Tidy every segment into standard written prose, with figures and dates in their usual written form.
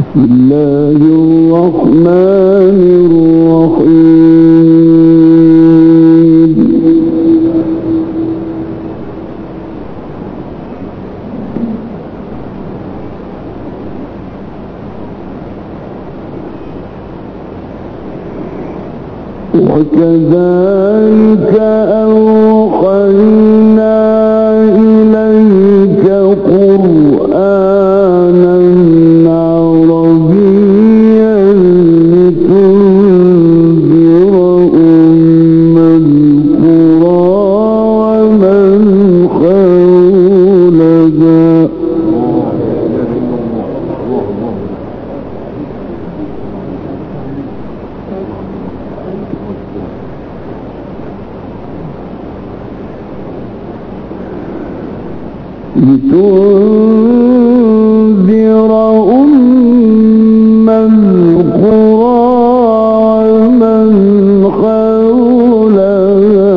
بسم الله الرحمن الرحيم. وكذلك أوحينا إليك قرآنا عربيا لتنذر أم القرى ومن حولها لتنذر أم القرى ومن حولها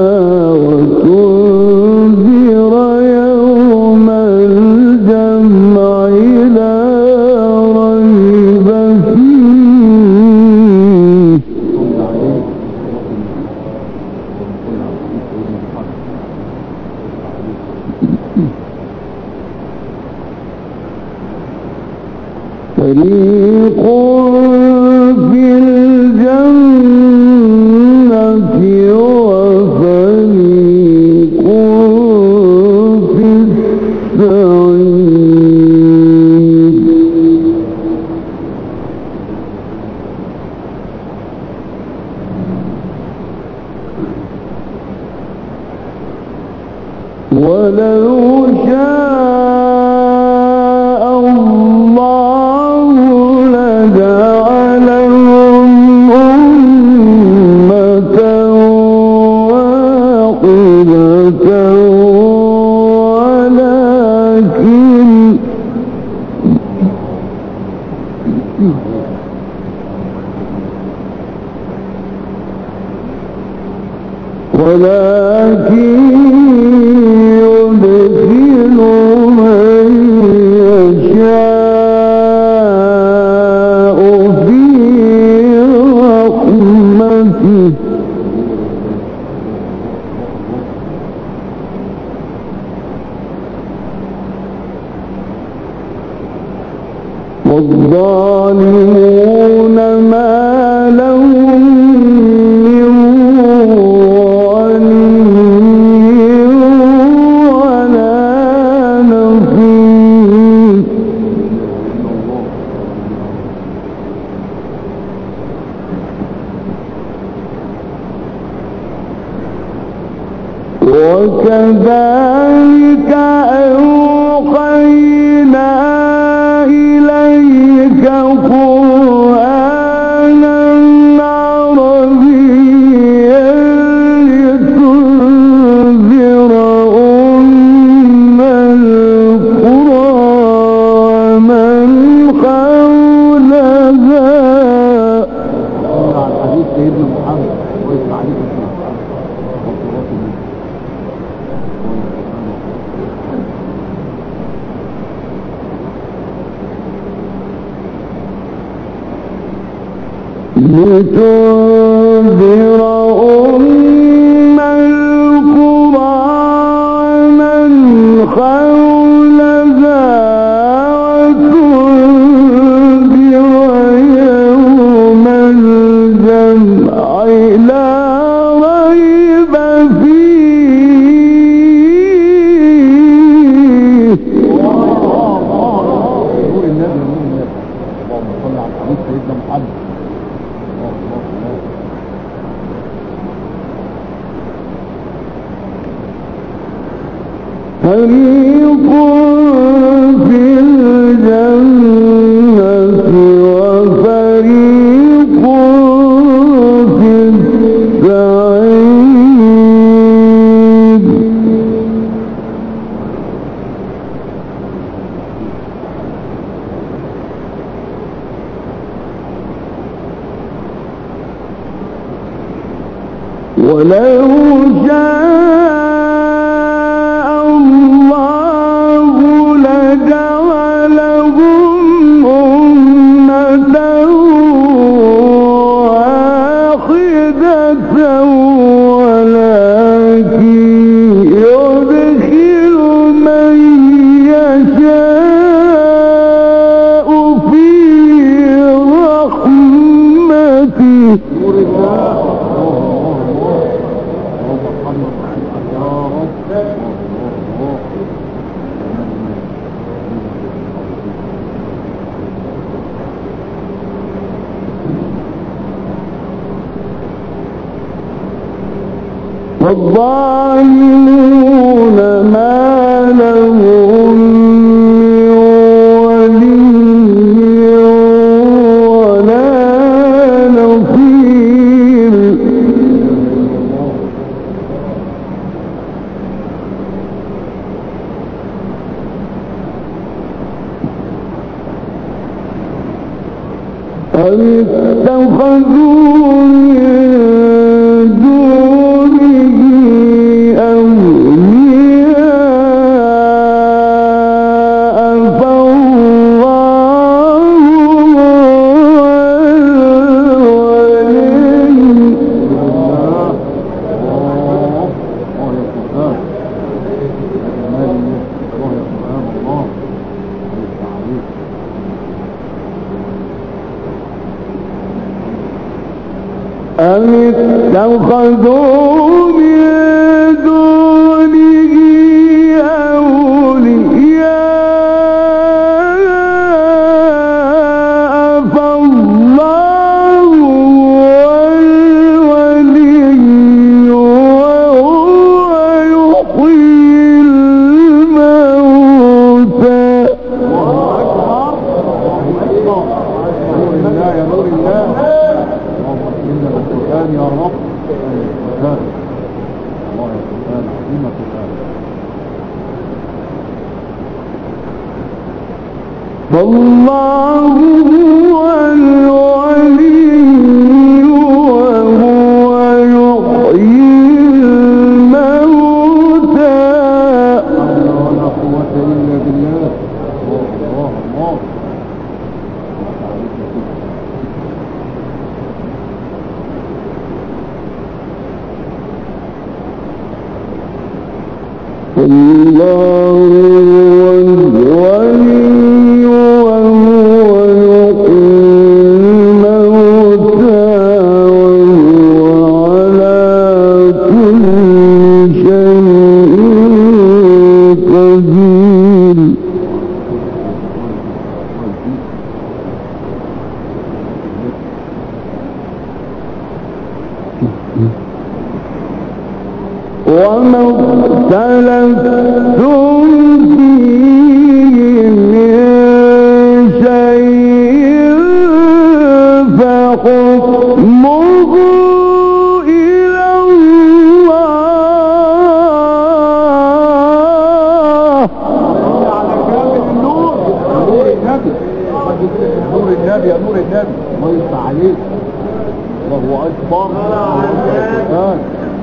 وتنذر يوم الجمع لا ريب فيه فريق في الجنة وفريق في السعير. ولو شاء الله لجعلهم أمة واحدة ولكن يدخل من يشاء في رحمته والظالمون ما لهم من ولي ولا نصير. وكذلك أوحينا إليك قرآنا عربيا لتنذر أم القرى ومن حولها. حديث سيدنا محمد ويسمع عليك لتنذر أم القرى ومن حولها وتنذر يوم الجمع لا ريب فيه. نور النبي اللهم صل على حديث سيدنا محمد. فريق في الجنة وفريق في السعير. ولو شاء الله لجعلهم أمة نور الله. الله الله اللهم ارحمنا يا رب. الله والظالمون ما لهم من ولي ولا نصير أم اتخذوا أم اتخذوا من دونه أولياء فالله هو الولي وهو يحيي الموتى. يا نور الله. إن القرآن يا رب القرآن الله يا القرآن عظيم القرآن. فالله هو الولي وهو يحيي الموتى. ولا قوة إلا بالله. الله الله الله هو الولي وهو يحيي الموتى وهو على كل شيء قدير. وما اختلفتم فيه من شيء فحكمه إلى الله. على كامل نور نور النبي. نور النبي يا نور النبي. الله يفتح عليك. الله أكبر. القرآن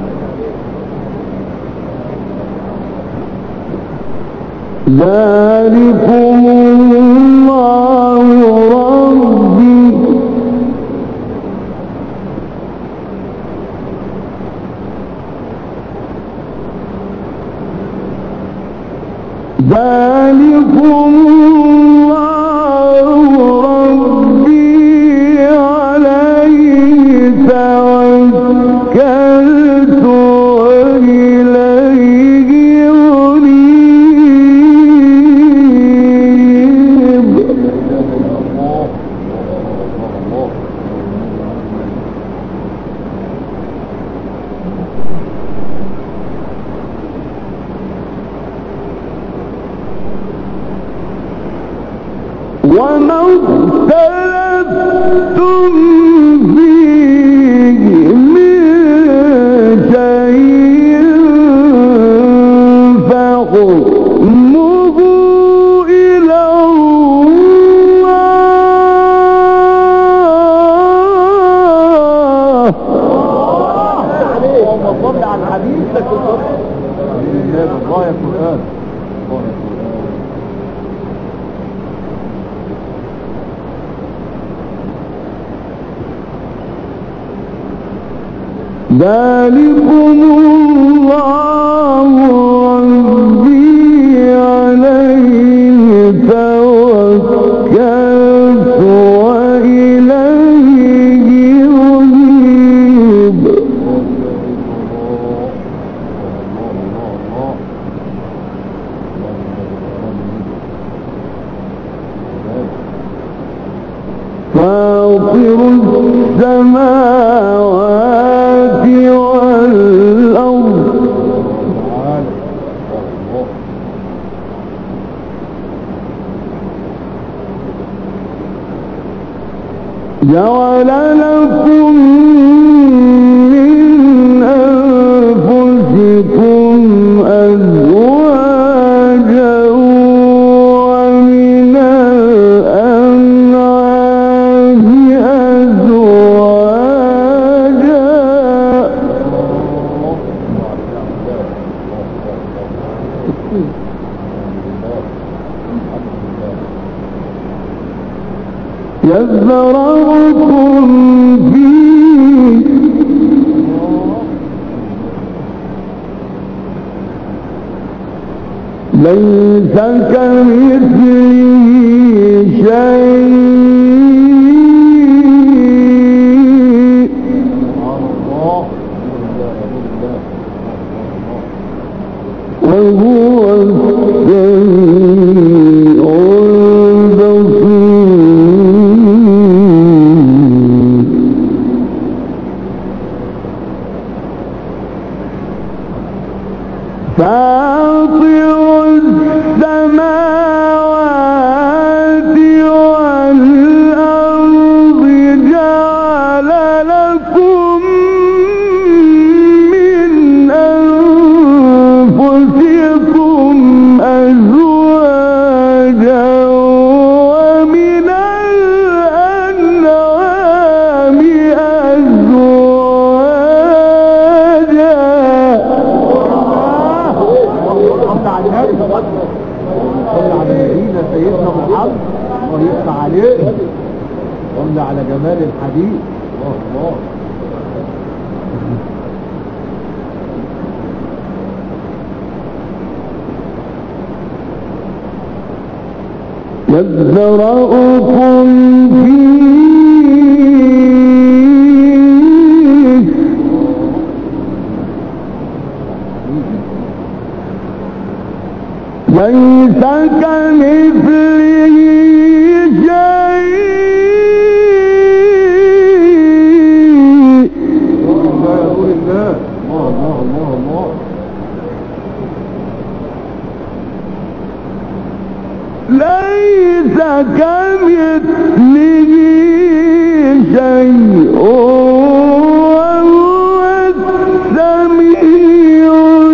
ذلكم الله ربي ذلكم الله ربي عليه توكلت وإليه أنيب. وما اختلفتم فيه من شيء فحكمه إلى الله. اللهم صل على الحبيب لك الصبر. الله يا قرآن. ذلكم الله ربي عليه توكلت وإليه أنيب. السماوات والأرض جعل لكم من أنفسكم أزواجا ومن الأنعام أزواجا يذرأكم فيه ليس كمثله شيء وهو السميع البصير فاطر السماوات والأرض جعل لكم من أنفسكم أزواجا ومن الأنعام أزواجا صلى على نبينا سيدنا محمد ويفتح عليه صلى على جمال الحديث الله يذرأكم فيه ليس كمثله شيء نور الله الله ليس كمثله شيء وهو السميع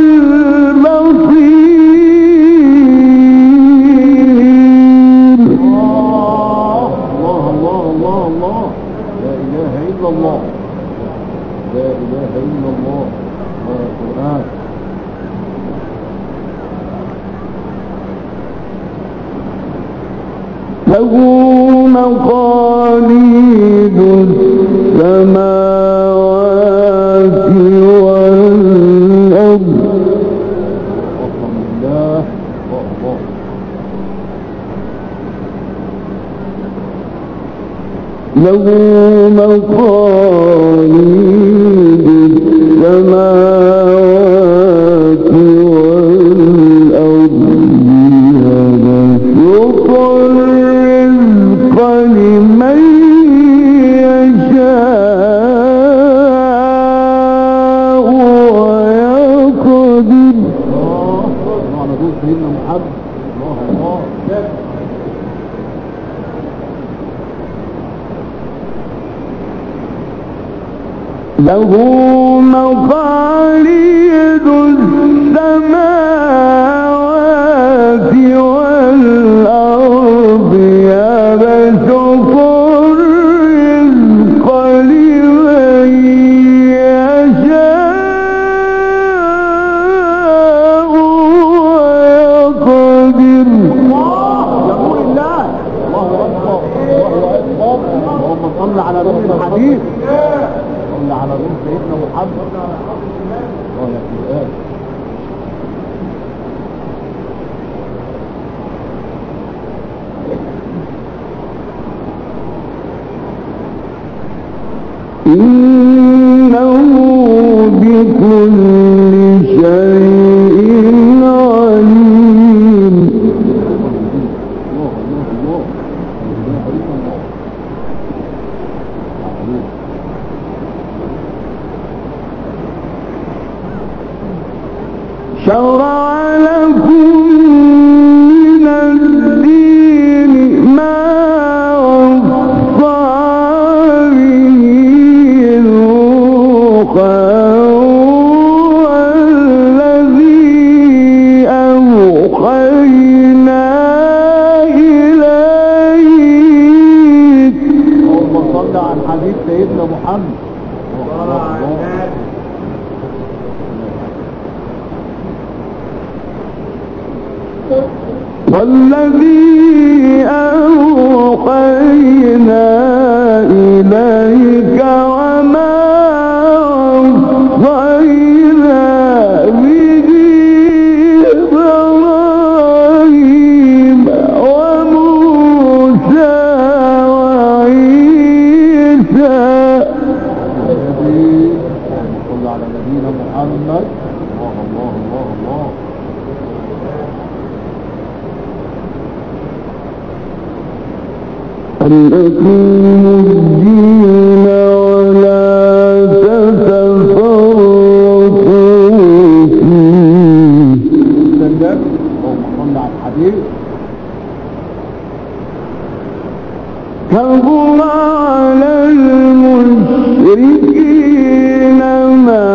البصير الله لا إله إلا الله لا إله إلا الله القرآن له مقاليد السماوات والأرض الله له مقاليد السماوات والأرض يبسط الرزق لمن يشاء ويقدر على طول سيدنا محمد الله له مقاليد السماوات والأرض يبسط الرزق لمن يشاء ويقدر يقول الله الله أكبر اللهم صل على نور الحبيب صل على نور سيدنا محمد الله يا القرآن إنه بكل شيء عليم شرع لكم من الدين ما وصى به نوحا والذي أوحينا إليك. اللهم صل على الحبيب سيدنا محمد. والذي أوحينا إليك وما وصينا به إبراهيم وموسى وعيسى. صل على نبينا محمد. الله الله الله. أن أقيموا الدين ولا تتفرقوا فيه. اللهم صل على الحبيب. كبر على المشركين ما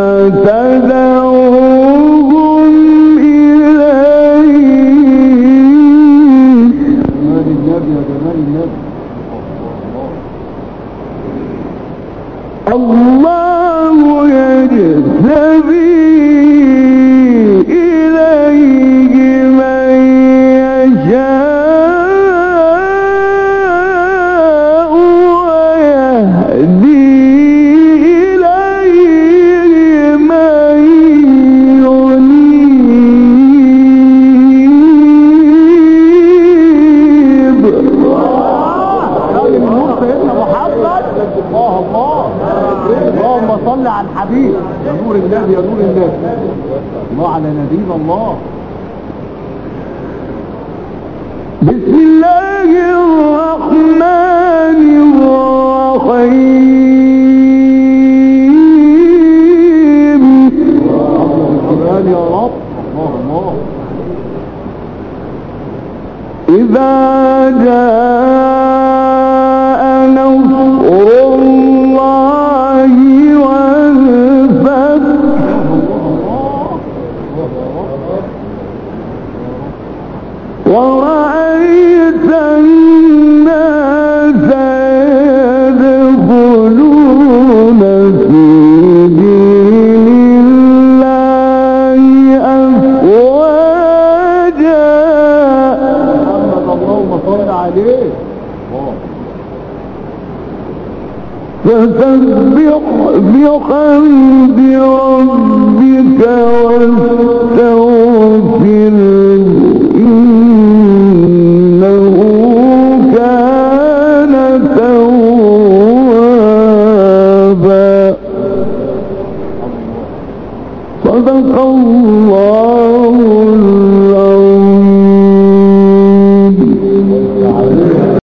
تدعوهم إليه. جمال النبي يا جمال النبي. الله يجتبي إليه من يشاء ويهدي إليه من ينيب. كلم النور سيدنا محمد. الله الله. اللهم صل على الحبيب. يا نور النبي يا نور النبي. الله على نبينا الله. بسم الله الرحمن الرحيم. الجلال يا رب. الله الله. إذا جاء نصر الله والفتح ورأيت الناس يدخلون في دين الله أفواجا. محمد اللهم صل عليه. فسبح بحمد ربك واستغفره إنه كان توابا. صدق الله